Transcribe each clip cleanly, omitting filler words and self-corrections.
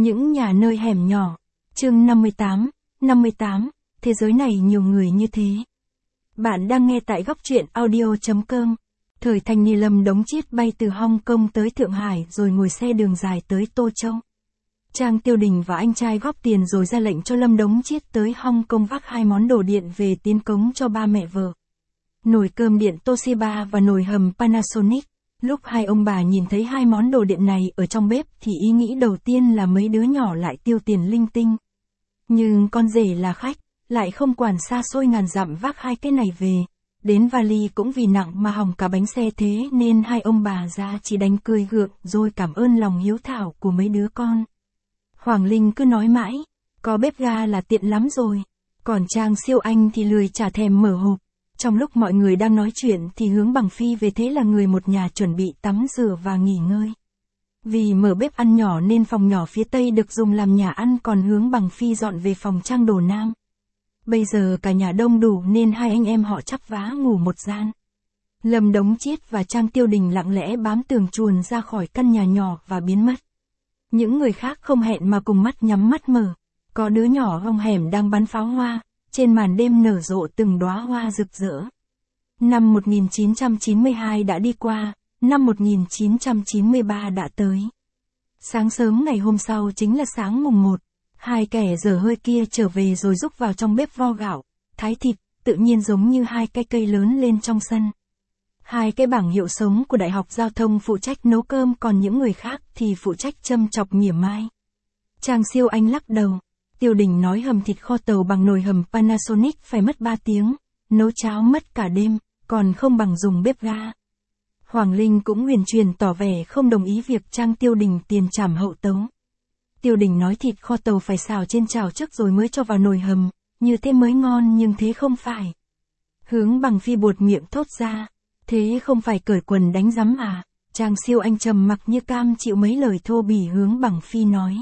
Những nhà nơi hẻm nhỏ. Chương 58, thế giới này nhiều người như thế. Bạn đang nghe tại góc truyện audio.com. Thời thanh niên Lâm Đống Chiết bay từ Hong Kong tới Thượng Hải rồi ngồi xe đường dài tới Tô Châu. Trang Tiêu Đình và anh trai góp tiền rồi ra lệnh cho Lâm Đống Chiết tới Hong Kong vác 2 món đồ điện về tiến cống cho ba mẹ vợ. Nồi cơm điện Toshiba và nồi hầm Panasonic. Lúc hai ông bà nhìn thấy 2 món đồ điện này ở trong bếp thì ý nghĩ đầu tiên là mấy đứa nhỏ lại tiêu tiền linh tinh. Nhưng con rể là khách, lại không quản xa xôi ngàn dặm vác 2 cái này về. Đến vali cũng vì nặng mà hỏng cả bánh xe thế nên hai ông bà ra chỉ đánh cười gượng rồi cảm ơn lòng hiếu thảo của mấy đứa con. Hoàng Linh cứ nói mãi, có bếp ga là tiện lắm rồi. Còn Trang Siêu Anh thì lười chả thèm mở hộp. Trong lúc mọi người đang nói chuyện thì Hướng Bằng Phi về thế là người một nhà chuẩn bị tắm rửa và nghỉ ngơi. Vì mở bếp ăn nhỏ nên phòng nhỏ phía tây được dùng làm nhà ăn còn Hướng Bằng Phi dọn về phòng Trang đồ nam. Bây giờ cả nhà đông đủ nên hai anh em họ chắp vá ngủ một gian. Lâm Đống Chiết và Trang Tiêu Đình lặng lẽ bám tường chuồn ra khỏi căn nhà nhỏ và biến mất. Những người khác không hẹn mà cùng mắt nhắm mắt mở. Có đứa nhỏ trong hẻm đang bắn pháo hoa, trên màn đêm nở rộ từng đóa hoa rực rỡ. Năm 1992 đã đi qua, năm 1993 đã tới. Sáng sớm ngày hôm sau chính là sáng mùng 1, hai kẻ dở hơi kia trở về rồi rúc vào trong bếp vo gạo, thái thịt, tự nhiên giống như 2 cái cây lớn lên trong sân. 2 cái bảng hiệu sống của Đại học Giao thông phụ trách nấu cơm còn những người khác thì phụ trách châm chọc mỉa mai. Trang Siêu Anh lắc đầu. Tiêu Đình nói hầm thịt kho tàu bằng nồi hầm Panasonic phải mất 3 tiếng, nấu cháo mất cả đêm, còn không bằng dùng bếp ga. Hoàng Linh cũng huyền truyền tỏ vẻ không đồng ý việc Trang Tiêu Đình tiền trảm hậu tấu. Tiêu Đình nói thịt kho tàu phải xào trên chảo trước rồi mới cho vào nồi hầm, như thế mới ngon nhưng thế không phải. Hướng Bằng Phi buột miệng thốt ra, thế không phải cởi quần đánh rắm à? Trang Siêu Anh trầm mặc như cam chịu mấy lời thô bỉ Hướng Bằng Phi nói.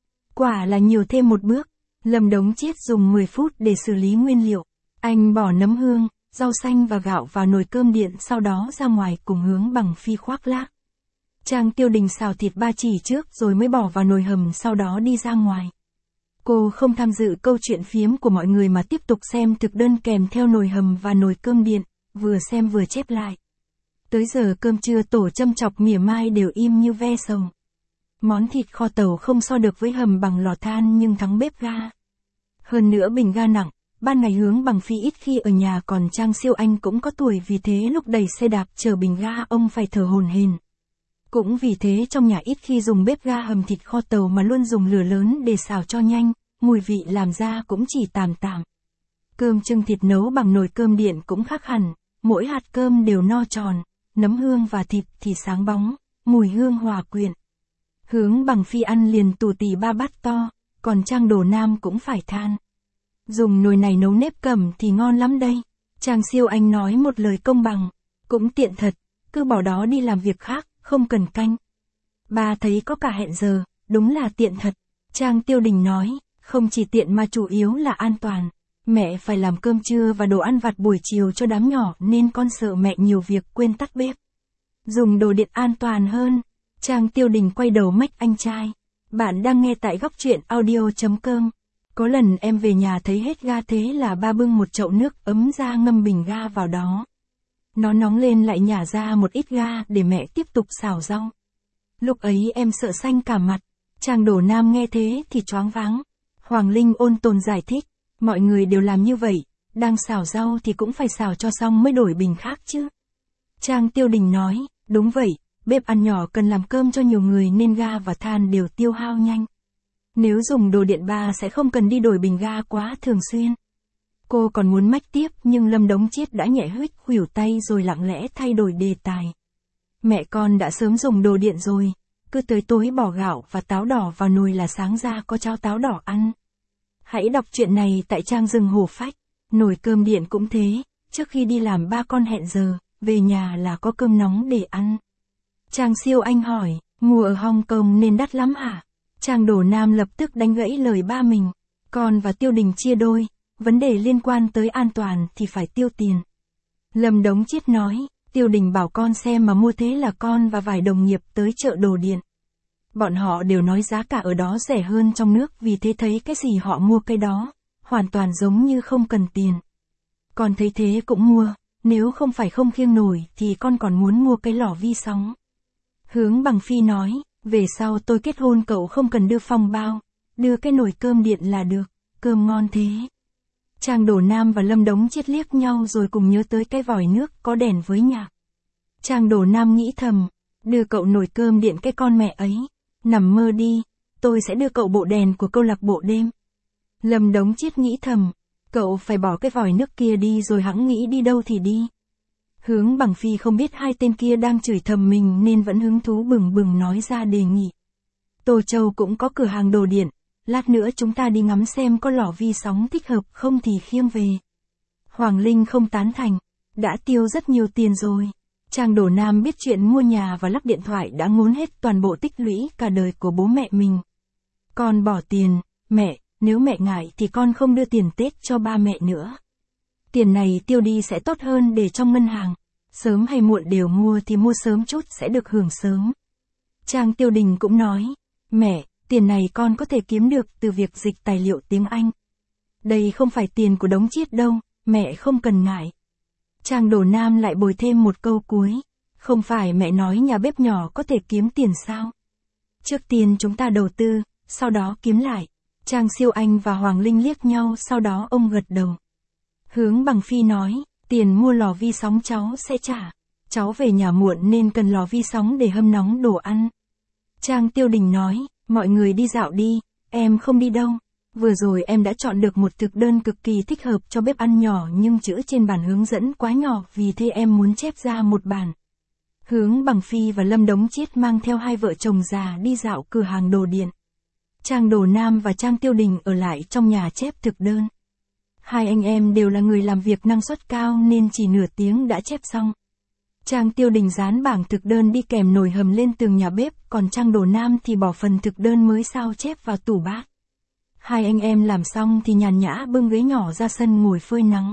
Quả là nhiều thêm một bước. Lâm Đống Chiết dùng 10 phút để xử lý nguyên liệu. Anh bỏ nấm hương, rau xanh và gạo vào nồi cơm điện sau đó ra ngoài cùng Hướng Bằng Phi khoác lác. Trang Tiêu Đình xào thịt ba chỉ trước rồi mới bỏ vào nồi hầm sau đó đi ra ngoài. Cô không tham dự câu chuyện phiếm của mọi người mà tiếp tục xem thực đơn kèm theo nồi hầm và nồi cơm điện, vừa xem vừa chép lại. Tới giờ cơm trưa tổ châm chọc mỉa mai đều im như ve sầu. Món thịt kho tàu không so được với hầm bằng lò than nhưng thắng bếp ga. Hơn nữa bình ga nặng, ban ngày Hướng Bằng Phi ít khi ở nhà còn Trang Siêu Anh cũng có tuổi vì thế lúc đẩy xe đạp chở bình ga ông phải thở hổn hển. Cũng vì thế trong nhà ít khi dùng bếp ga hầm thịt kho tàu mà luôn dùng lửa lớn để xào cho nhanh, mùi vị làm ra cũng chỉ tạm tạm. Cơm chưng thịt nấu bằng nồi cơm điện cũng khác hẳn, mỗi hạt cơm đều no tròn, nấm hương và thịt thì sáng bóng, mùi hương hòa quyện. Hướng Bằng Phi ăn liền tù tì 3 bát to, còn Trang đồ nam cũng phải than. Dùng nồi này nấu nếp cẩm thì ngon lắm đây. Trang Siêu Anh nói một lời công bằng, cũng tiện thật, cứ bỏ đó đi làm việc khác, không cần canh. Ba thấy có cả hẹn giờ, đúng là tiện thật. Trang Tiêu Đình nói, không chỉ tiện mà chủ yếu là an toàn. Mẹ phải làm cơm trưa và đồ ăn vặt buổi chiều cho đám nhỏ nên con sợ mẹ nhiều việc quên tắt bếp. Dùng đồ điện an toàn hơn. Trang Tiêu Đình quay đầu mách anh trai. Bạn đang nghe tại góc truyện audio.com. Có lần em về nhà thấy hết ga thế là ba bưng một chậu nước ấm ra ngâm bình ga vào đó. Nó nóng lên lại nhả ra một ít ga để mẹ tiếp tục xào rau. Lúc ấy em sợ xanh cả mặt. Trang đồ nam nghe thế thì choáng váng. Hoàng Linh ôn tồn giải thích. Mọi người đều làm như vậy. Đang xào rau thì cũng phải xào cho xong mới đổi bình khác chứ. Trang Tiêu Đình nói, đúng vậy. Bếp ăn nhỏ cần làm cơm cho nhiều người nên ga và than đều tiêu hao nhanh. Nếu dùng đồ điện ba sẽ không cần đi đổi bình ga quá thường xuyên. Cô còn muốn mách tiếp nhưng Lâm Đống Chiết đã nhẹ huých khuỷu tay rồi lặng lẽ thay đổi đề tài. Mẹ con đã sớm dùng đồ điện rồi, cứ tới tối bỏ gạo và táo đỏ vào nồi là sáng ra có cháo táo đỏ ăn. Hãy đọc chuyện này tại trang Rừng Hổ Phách. Nồi cơm điện cũng thế, trước khi đi làm ba con hẹn giờ, về nhà là có cơm nóng để ăn. Trang Siêu Anh hỏi, mua ở Hong Kong nên đắt lắm hả? Trang đồ nam lập tức đánh gãy lời ba mình. Con và Tiêu Đình chia đôi, vấn đề liên quan tới an toàn thì phải tiêu tiền. Lâm Đống Chiết nói, Tiêu Đình bảo con xem mà mua thế là con và vài đồng nghiệp tới chợ đồ điện. Bọn họ đều nói giá cả ở đó rẻ hơn trong nước vì thế thấy cái gì họ mua cái đó, hoàn toàn giống như không cần tiền. Con thấy thế cũng mua, nếu không phải không khiêng nổi thì con còn muốn mua cái lò vi sóng. Hướng Bằng Phi nói, về sau tôi kết hôn cậu không cần đưa phong bao, đưa cái nồi cơm điện là được, cơm ngon thế. Trang Đổ Nam và Lâm Đống Chiết liếc nhau rồi cùng nhớ tới cái vòi nước có đèn với nhạc. Trang Đổ Nam nghĩ thầm, đưa cậu nồi cơm điện cái con mẹ ấy, nằm mơ đi, tôi sẽ đưa cậu bộ đèn của câu lạc bộ đêm. Lâm Đống Chiết nghĩ thầm, cậu phải bỏ cái vòi nước kia đi rồi hẵng nghĩ đi đâu thì đi. Hướng Bằng Phi không biết hai tên kia đang chửi thầm mình nên vẫn hứng thú bừng bừng nói ra đề nghị. Tô Châu cũng có cửa hàng đồ điện, lát nữa chúng ta đi ngắm xem có lò vi sóng thích hợp không thì khiêng về. Hoàng Linh không tán thành, đã tiêu rất nhiều tiền rồi. Trang Đổ Nam biết chuyện mua nhà và lắp điện thoại đã ngốn hết toàn bộ tích lũy cả đời của bố mẹ mình. Con bỏ tiền, mẹ, nếu mẹ ngại thì con không đưa tiền Tết cho ba mẹ nữa. Tiền này tiêu đi sẽ tốt hơn để trong ngân hàng, sớm hay muộn đều mua thì mua sớm chút sẽ được hưởng sớm. Trang Tiêu Đình cũng nói, mẹ, tiền này con có thể kiếm được từ việc dịch tài liệu tiếng Anh. Đây không phải tiền của Đống Chiết đâu, mẹ không cần ngại. Trang Đổ Nam lại bồi thêm một câu cuối, không phải mẹ nói nhà bếp nhỏ có thể kiếm tiền sao? Trước tiên chúng ta đầu tư, sau đó kiếm lại. Trang Siêu Anh và Hoàng Linh liếc nhau sau đó ông gật đầu. Hướng Bằng Phi nói, tiền mua lò vi sóng cháu sẽ trả. Cháu về nhà muộn nên cần lò vi sóng để hâm nóng đồ ăn. Trang Tiêu Đình nói, mọi người đi dạo đi, em không đi đâu. Vừa rồi em đã chọn được một thực đơn cực kỳ thích hợp cho bếp ăn nhỏ nhưng chữ trên bản hướng dẫn quá nhỏ vì thế em muốn chép ra một bản. Hướng Bằng Phi và Lâm Đống Chiết mang theo hai vợ chồng già đi dạo cửa hàng đồ điện. Trang Đổ Nam và Trang Tiêu Đình ở lại trong nhà chép thực đơn. Hai anh em đều là người làm việc năng suất cao nên chỉ nửa tiếng đã chép xong. Trang Tiêu Đình dán bảng thực đơn đi kèm nồi hầm lên tường nhà bếp, còn Trang Đổ Nam thì bỏ phần thực đơn mới sao chép vào tủ bát. Hai anh em làm xong thì nhàn nhã bưng ghế nhỏ ra sân ngồi phơi nắng.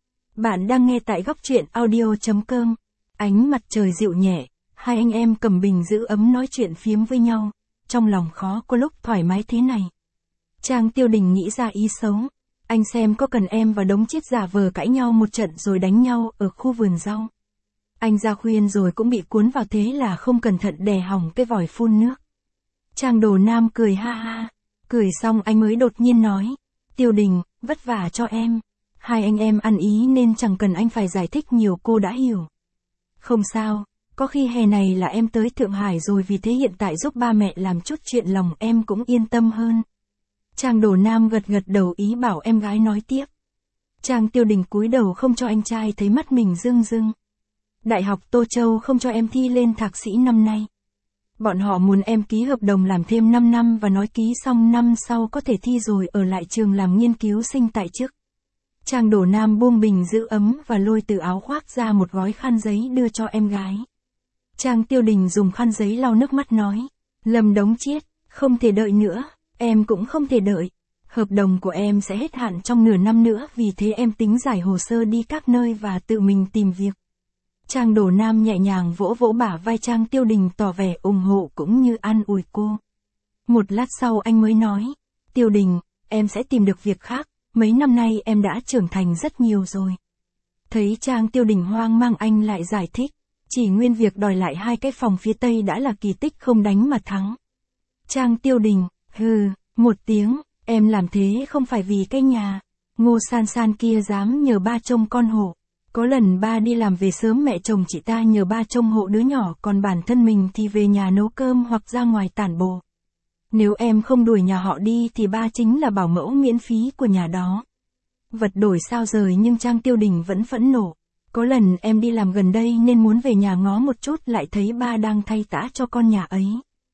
Bạn đang nghe tại góc truyện audio.com. Ánh mặt trời dịu nhẹ, hai anh em cầm bình giữ ấm nói chuyện phiếm với nhau, trong lòng khó có lúc thoải mái thế này. Trang Tiêu Đình nghĩ ra ý xấu, anh xem có cần em và Đống Chiết giả vờ cãi nhau một trận rồi đánh nhau ở khu vườn rau. Anh ra khuyên rồi cũng bị cuốn vào thế là không cẩn thận đè hỏng cái vòi phun nước. Trang Đổ Nam cười ha ha, cười xong anh mới đột nhiên nói, Tiêu Đình, vất vả cho em. Hai anh em ăn ý nên chẳng cần anh phải giải thích nhiều cô đã hiểu. Không sao, có khi hè này là em tới Thượng Hải rồi vì thế hiện tại giúp ba mẹ làm chút chuyện lòng em cũng yên tâm hơn. Trang Đổ Nam gật gật đầu ý bảo em gái nói tiếp. Trang Tiêu Đình cúi đầu không cho anh trai thấy mắt mình rưng rưng. Đại học Tô Châu không cho em thi lên thạc sĩ năm nay. Bọn họ muốn em ký hợp đồng làm thêm 5 năm và nói ký xong năm sau có thể thi rồi ở lại trường làm nghiên cứu sinh tại chức. Trang Đổ Nam buông bình giữ ấm và lôi từ áo khoác ra một gói khăn giấy đưa cho em gái. Trang Tiêu Đình dùng khăn giấy lau nước mắt nói, Lâm Đống Chiết, không thể đợi nữa, em cũng không thể đợi. Hợp đồng của em sẽ hết hạn trong nửa năm nữa vì thế em tính giải hồ sơ đi các nơi và tự mình tìm việc. Trang Đổ Nam nhẹ nhàng vỗ vỗ bả vai Trang Tiêu Đình tỏ vẻ ủng hộ cũng như an ủi cô. Một lát sau anh mới nói, Tiêu Đình, em sẽ tìm được việc khác, mấy năm nay em đã trưởng thành rất nhiều rồi. Thấy Trang Tiêu Đình hoang mang anh lại giải thích, chỉ nguyên việc đòi lại 2 cái phòng phía Tây đã là kỳ tích không đánh mà thắng. Trang Tiêu Đình, hừ, một tiếng, em làm thế không phải vì cái nhà. Ngô San San kia dám nhờ ba trông con hộ. Có lần ba đi làm về sớm mẹ chồng chị ta nhờ ba trông hộ đứa nhỏ còn bản thân mình thì về nhà nấu cơm hoặc ra ngoài tản bộ. Nếu em không đuổi nhà họ đi thì ba chính là bảo mẫu miễn phí của nhà đó. Vật đổi sao rời nhưng Trang Tiêu Đình vẫn phẫn nộ. Có lần em đi làm gần đây nên muốn về nhà ngó một chút lại thấy ba đang thay tã cho con nhà ấy.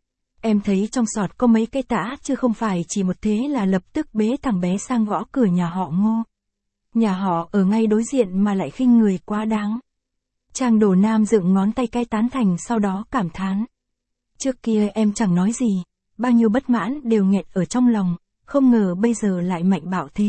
Em thấy trong sọt có mấy cái tã chứ không phải chỉ một thế là lập tức bế thằng bé sang gõ cửa nhà họ Ngô. Nhà họ ở ngay đối diện mà lại khinh người quá đáng. Trang Đổ Nam dựng ngón tay cái tán thành sau đó cảm thán. Trước kia em chẳng nói gì, bao nhiêu bất mãn đều nghẹn ở trong lòng, không ngờ bây giờ lại mạnh bạo thế.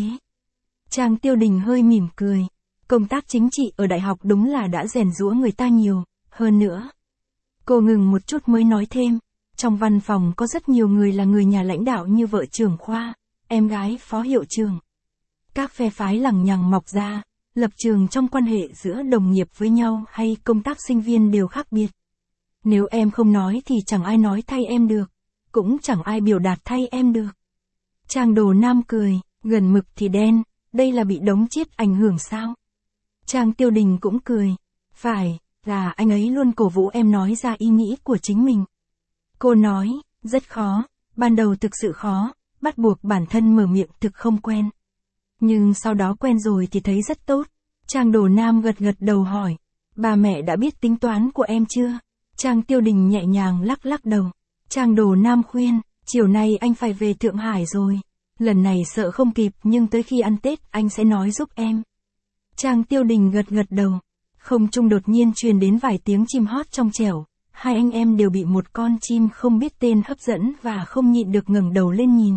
Trang Tiêu Đình hơi mỉm cười. Công tác chính trị ở đại học đúng là đã rèn giũa người ta nhiều, hơn nữa. Cô ngừng một chút mới nói thêm, Trong văn phòng có rất nhiều người là người nhà lãnh đạo như vợ trưởng khoa, em gái phó hiệu trưởng. Các phe phái lằng nhằng mọc ra, lập trường trong quan hệ giữa đồng nghiệp với nhau hay công tác sinh viên đều khác biệt. Nếu em không nói thì chẳng ai nói thay em được, cũng chẳng ai biểu đạt thay em được. Trang Đồ Nam cười, gần mực thì đen, đây là bị đống chiết ảnh hưởng sao? Trang Tiêu Đình cũng cười, phải, là anh ấy luôn cổ vũ em nói ra ý nghĩ của chính mình. Cô nói, rất khó, ban đầu thực sự khó, bắt buộc bản thân mở miệng thực không quen. Nhưng sau đó quen rồi thì thấy rất tốt. Trang Đồ Nam gật gật đầu hỏi, ba mẹ đã biết tính toán của em chưa? Trang Tiêu Đình nhẹ nhàng lắc lắc đầu. Trang Đồ Nam khuyên, chiều nay anh phải về Thượng Hải rồi. Lần này sợ không kịp nhưng tới khi ăn Tết anh sẽ nói giúp em. Trang Tiêu Đình gật gật đầu. Không trung đột nhiên truyền đến vài tiếng chim hót trong trẻo. Hai anh em đều bị một con chim không biết tên hấp dẫn và không nhịn được ngẩng đầu lên nhìn.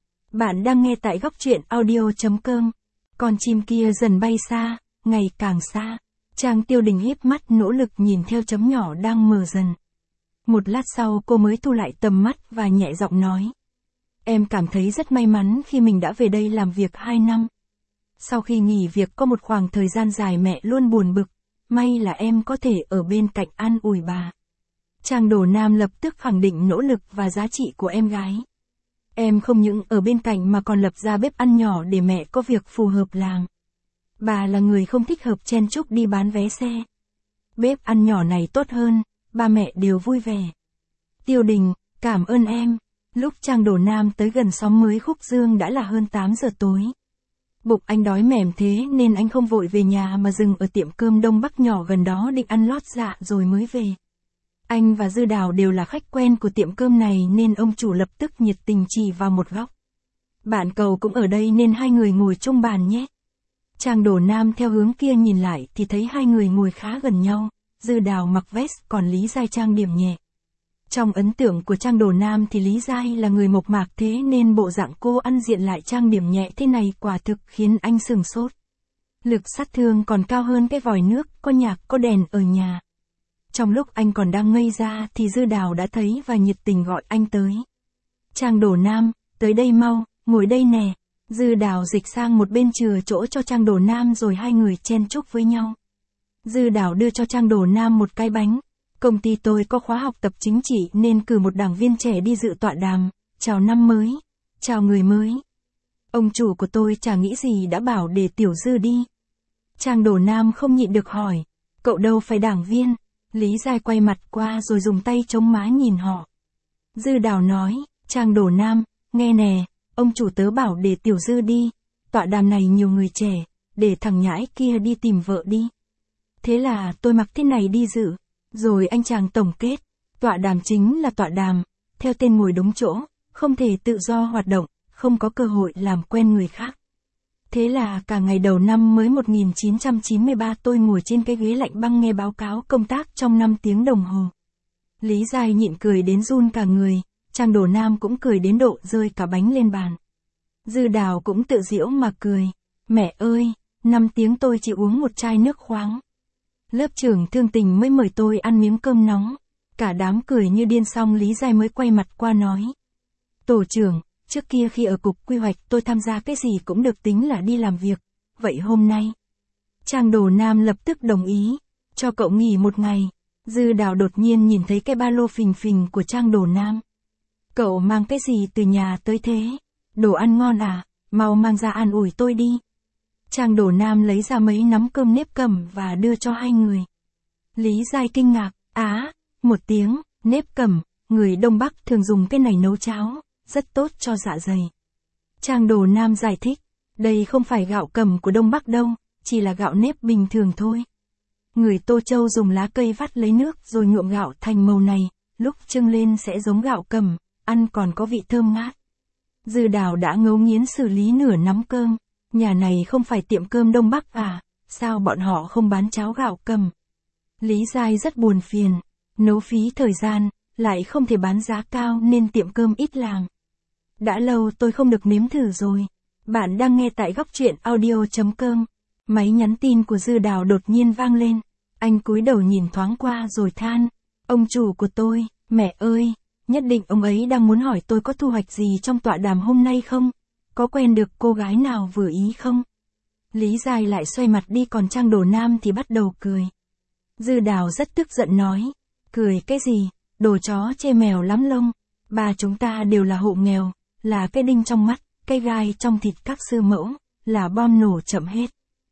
Bạn đang nghe tại góc truyện audio.com. Con chim kia dần bay xa, ngày càng xa. Trang Tiêu Đình híp mắt nỗ lực nhìn theo chấm nhỏ đang mờ dần. Một lát sau cô mới thu lại tầm mắt và nhẹ giọng nói. Em cảm thấy rất may mắn khi mình đã về đây làm việc 2 năm. Sau khi nghỉ việc có một khoảng thời gian dài mẹ luôn buồn bực, may là em có thể ở bên cạnh an ủi bà. Trang Đồ Nam lập tức khẳng định nỗ lực và giá trị của em gái. Em không những ở bên cạnh mà còn lập ra bếp ăn nhỏ để mẹ có việc phù hợp làm. Bà là người không thích hợp chen chúc đi bán vé xe. Bếp ăn nhỏ này tốt hơn, ba mẹ đều vui vẻ. Tiêu Đình, cảm ơn em. Lúc Trang Đồ Nam tới gần xóm mới Khúc Dương đã là hơn 8 giờ tối. Bụng anh đói mẻm thế nên anh không vội về nhà mà dừng ở tiệm cơm Đông Bắc nhỏ gần đó định ăn lót dạ rồi mới về. Anh và Dư Đào đều là khách quen của tiệm cơm này nên ông chủ lập tức nhiệt tình chỉ vào một góc. Bạn Cầu cũng ở đây nên hai người ngồi chung bàn nhé. Trang Đồ Nam theo hướng kia nhìn lại thì thấy hai người ngồi khá gần nhau, Dư Đào mặc vest còn Lý Giai trang điểm nhẹ. Trong ấn tượng của Trang Đồ Nam thì Lý Giai là người mộc mạc thế nên bộ dạng cô ăn diện lại trang điểm nhẹ thế này quả thực khiến anh sửng sốt. Lực sát thương còn cao hơn cái vòi nước, có nhạc có đèn ở nhà. Trong lúc anh còn đang ngây ra thì Dư Đào đã thấy và nhiệt tình gọi anh tới. Trang Đồ Nam, tới đây mau, ngồi đây nè. Dư Đào dịch sang một bên chừa chỗ cho Trang Đồ Nam rồi hai người chen chúc với nhau. Dư Đào đưa cho Trang Đồ Nam một cái bánh. Công ty tôi có khóa học tập chính trị nên cử một đảng viên trẻ đi dự tọa đàm. Chào năm mới. Chào người mới. Ông chủ của tôi chả nghĩ gì đã bảo để Tiểu Dư đi. Trang Đồ Nam không nhịn được hỏi. Cậu đâu phải đảng viên. Lý Giai quay mặt qua rồi dùng tay chống má nhìn họ. Dư Đào nói, Trang Đồ Nam, nghe nè, ông chủ tớ bảo để Tiểu Dư đi. Tọa đàm này nhiều người trẻ, để thằng nhãi kia đi tìm vợ đi. Thế là tôi mặc thế này đi dự. Rồi anh chàng tổng kết, tọa đàm chính là tọa đàm, theo tên ngồi đúng chỗ, không thể tự do hoạt động, không có cơ hội làm quen người khác. Thế là cả ngày đầu năm mới 1993 tôi ngồi trên cái ghế lạnh băng nghe báo cáo công tác trong 5 tiếng đồng hồ. Lý Giai nhịn cười đến run cả người, Trang Đồ Nam cũng cười đến độ rơi cả bánh lên bàn. Dư Đào cũng tự giễu mà cười, mẹ ơi, 5 tiếng tôi chỉ uống một chai nước khoáng. Lớp trưởng Thương Tình mới mời tôi ăn miếng cơm nóng. Cả đám cười như điên xong Lý Giai mới quay mặt qua nói. Tổ trưởng, trước kia khi ở cục quy hoạch tôi tham gia cái gì cũng được tính là đi làm việc. Vậy hôm nay? Trang Đồ Nam lập tức đồng ý. Cho cậu nghỉ một ngày. Dư Đào đột nhiên nhìn thấy cái ba lô phình phình của Trang Đồ Nam. Cậu mang cái gì từ nhà tới thế? Đồ ăn ngon à? Mau mang ra an ủi tôi đi. Trang Đồ Nam lấy ra mấy nắm cơm nếp cầm và đưa cho hai người. Lý Giai kinh ngạc, một tiếng, nếp cầm, người Đông Bắc thường dùng cái này nấu cháo, rất tốt cho dạ dày. Trang Đồ Nam giải thích, đây không phải gạo cầm của Đông Bắc đâu, chỉ là gạo nếp bình thường thôi. Người Tô Châu dùng lá cây vắt lấy nước rồi nhuộm gạo thành màu này, lúc trưng lên sẽ giống gạo cầm, ăn còn có vị thơm ngát. Dư Đào đã ngấu nghiến xử lý nửa nắm cơm. Nhà này không phải tiệm cơm Đông Bắc à, sao bọn họ không bán cháo gạo cầm? Lý Giai rất buồn phiền, nấu phí thời gian, lại không thể bán giá cao nên tiệm cơm ít làm. Đã lâu tôi không được nếm thử rồi. Bạn đang nghe tại góc truyện audio.com. Máy nhắn tin của Dư Đào đột nhiên vang lên. Anh cúi đầu nhìn thoáng qua rồi than. Ông chủ của tôi, mẹ ơi, Nhất định ông ấy đang muốn hỏi tôi có thu hoạch gì trong tọa đàm hôm nay không? Có quen được cô gái nào vừa ý không? Lý Giai lại xoay mặt đi, còn Trang Đồ Nam thì bắt đầu cười. Dư Đào rất tức giận nói. Cười cái gì, đồ chó chê mèo lắm lông. Ba chúng ta đều là hộ nghèo, là cái đinh trong mắt, cái gai trong thịt các sư mẫu, là bom nổ chậm hết.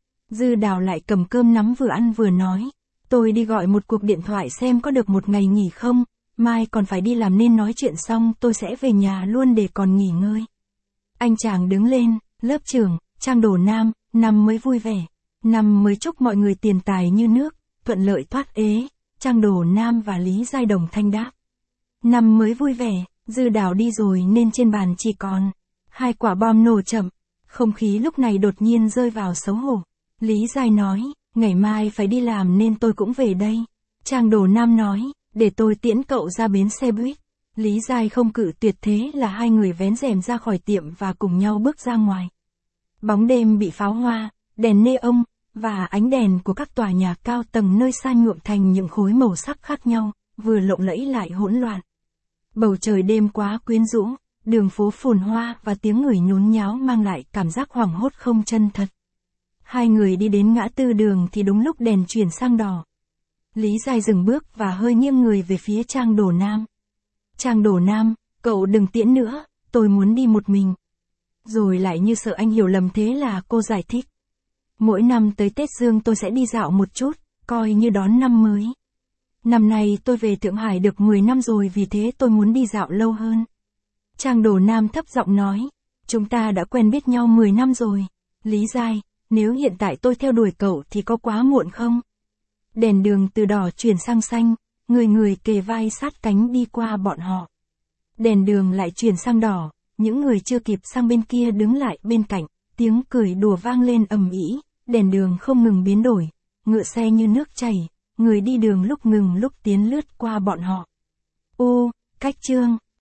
Dư Đào lại cầm cơm nắm vừa ăn vừa nói. Tôi đi gọi một cuộc điện thoại xem có được một ngày nghỉ không, mai còn phải đi làm nên nói chuyện xong tôi sẽ về nhà luôn để còn nghỉ ngơi. Anh chàng đứng lên, lớp trưởng, Trang Đồ Nam, năm mới vui vẻ. Năm mới chúc mọi người tiền tài như nước, thuận lợi thoát ế. Trang Đồ Nam và Lý Giai đồng thanh đáp. Năm mới vui vẻ, Dư Đào đi rồi nên trên bàn chỉ còn 2 quả bom nổ chậm. Không khí lúc này đột nhiên rơi vào xấu hổ. Lý Giai nói, ngày mai phải đi làm nên tôi cũng về đây. Trang Đồ Nam nói, để tôi tiễn cậu ra bến xe buýt. Lý Giai không cự tuyệt, thế là hai người vén rèm ra khỏi tiệm và cùng nhau bước ra ngoài. Bóng đêm bị pháo hoa, đèn neon và ánh đèn của các tòa nhà cao tầng nơi xa nhuộm thành những khối màu sắc khác nhau, vừa lộng lẫy lại hỗn loạn. Bầu trời đêm quá quyến rũ, đường phố phồn hoa và tiếng người nhốn nháo mang lại cảm giác hoảng hốt không chân thật. Hai người đi đến ngã tư đường thì đúng lúc đèn chuyển sang đỏ. Lý Giai dừng bước và hơi nghiêng người về phía Trang Đồ Nam. Trang Đồ Nam, cậu đừng tiễn nữa, tôi muốn đi một mình. Rồi lại như sợ anh hiểu lầm, thế là cô giải thích. Mỗi năm tới Tết Dương tôi sẽ đi dạo một chút, coi như đón năm mới. Năm nay tôi về Thượng Hải được 10 năm rồi, vì thế tôi muốn đi dạo lâu hơn. Trang Đồ Nam thấp giọng nói, chúng ta đã quen biết nhau 10 năm rồi. Lý Giai, nếu hiện tại tôi theo đuổi cậu thì có quá muộn không? Đèn đường từ đỏ chuyển sang xanh, người người kề vai sát cánh đi qua bọn họ. Đèn đường lại chuyển sang đỏ, những người chưa kịp sang bên kia đứng lại bên cạnh, tiếng cười đùa vang lên ầm ĩ, đèn đường không ngừng biến đổi, ngựa xe như nước chảy, người đi đường lúc ngừng lúc tiến lướt qua bọn họ. Cách chương